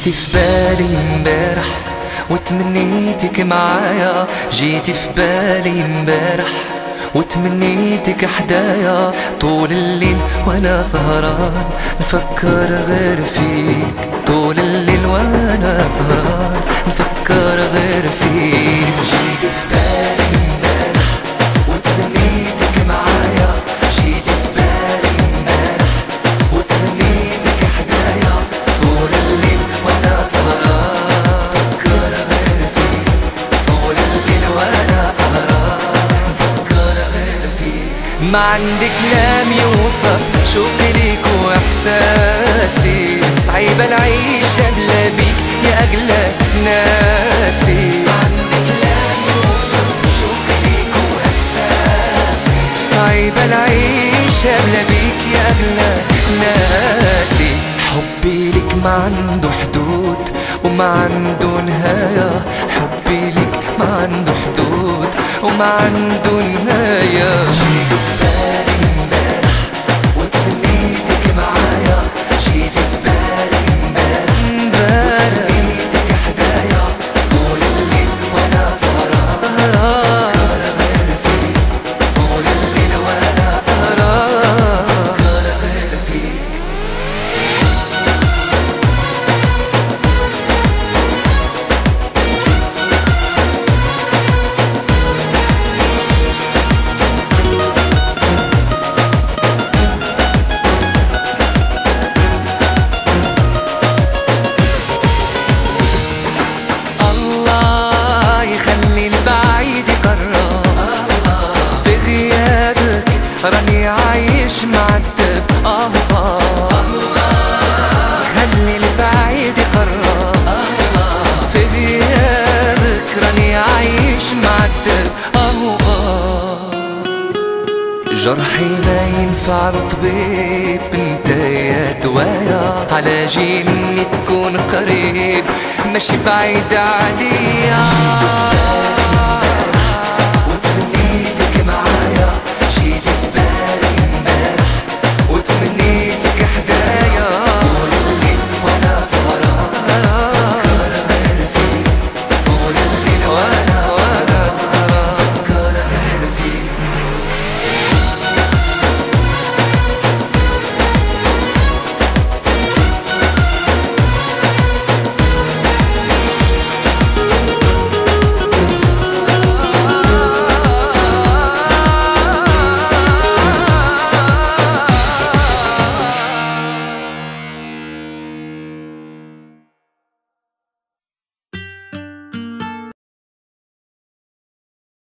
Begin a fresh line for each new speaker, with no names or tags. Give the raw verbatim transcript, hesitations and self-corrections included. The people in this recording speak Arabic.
جيتي في بالي امبارح وتمنيتك معايا، جيتي في بالي امبارح وتمنيتك حدايا، طول الليل وانا سهران نفكر غير فيك، طول الليل وانا سهران نفكر غير فيك. جيتي في بالي امبارح وتمنيتك معايا، جيتي في بالي امبارح وتمنيتك حدايا، طول الليل وانا سهران نفكر غير فيك، طول الليل وانا سهران نفكر غير فيك. ما عندي كلام يوصف شوقي ليك واحساسي، صعيبة العيشة بلا بيك يا اغلى ناسي. ما عندي كلام يوصف شوقي ليك واحساسي، صعيبة العيشة بلا بيك يا اغلى ناسي. حبي لك ما عنده حدود وما عنده نهاية، حبي لك ما عنده حدود وما عنده نهاية. جيتي في بالي امبارح وتمنيتك معايا، جيتي في بالي امبارح وتمنيتك حدايا، طول الليل وانا سهران سهران فكر غير فيك، طول الليل وانا سهران فكر غير فيك. راني عايش معذب آه آه الله، خلي البعيد يقرب الله، في غيابك راني عايش معذب آه آه. جرحي ما ينفع له طبيب، انت يا دوايا على جيل اني تكون قريب ماشي بعيد عليا.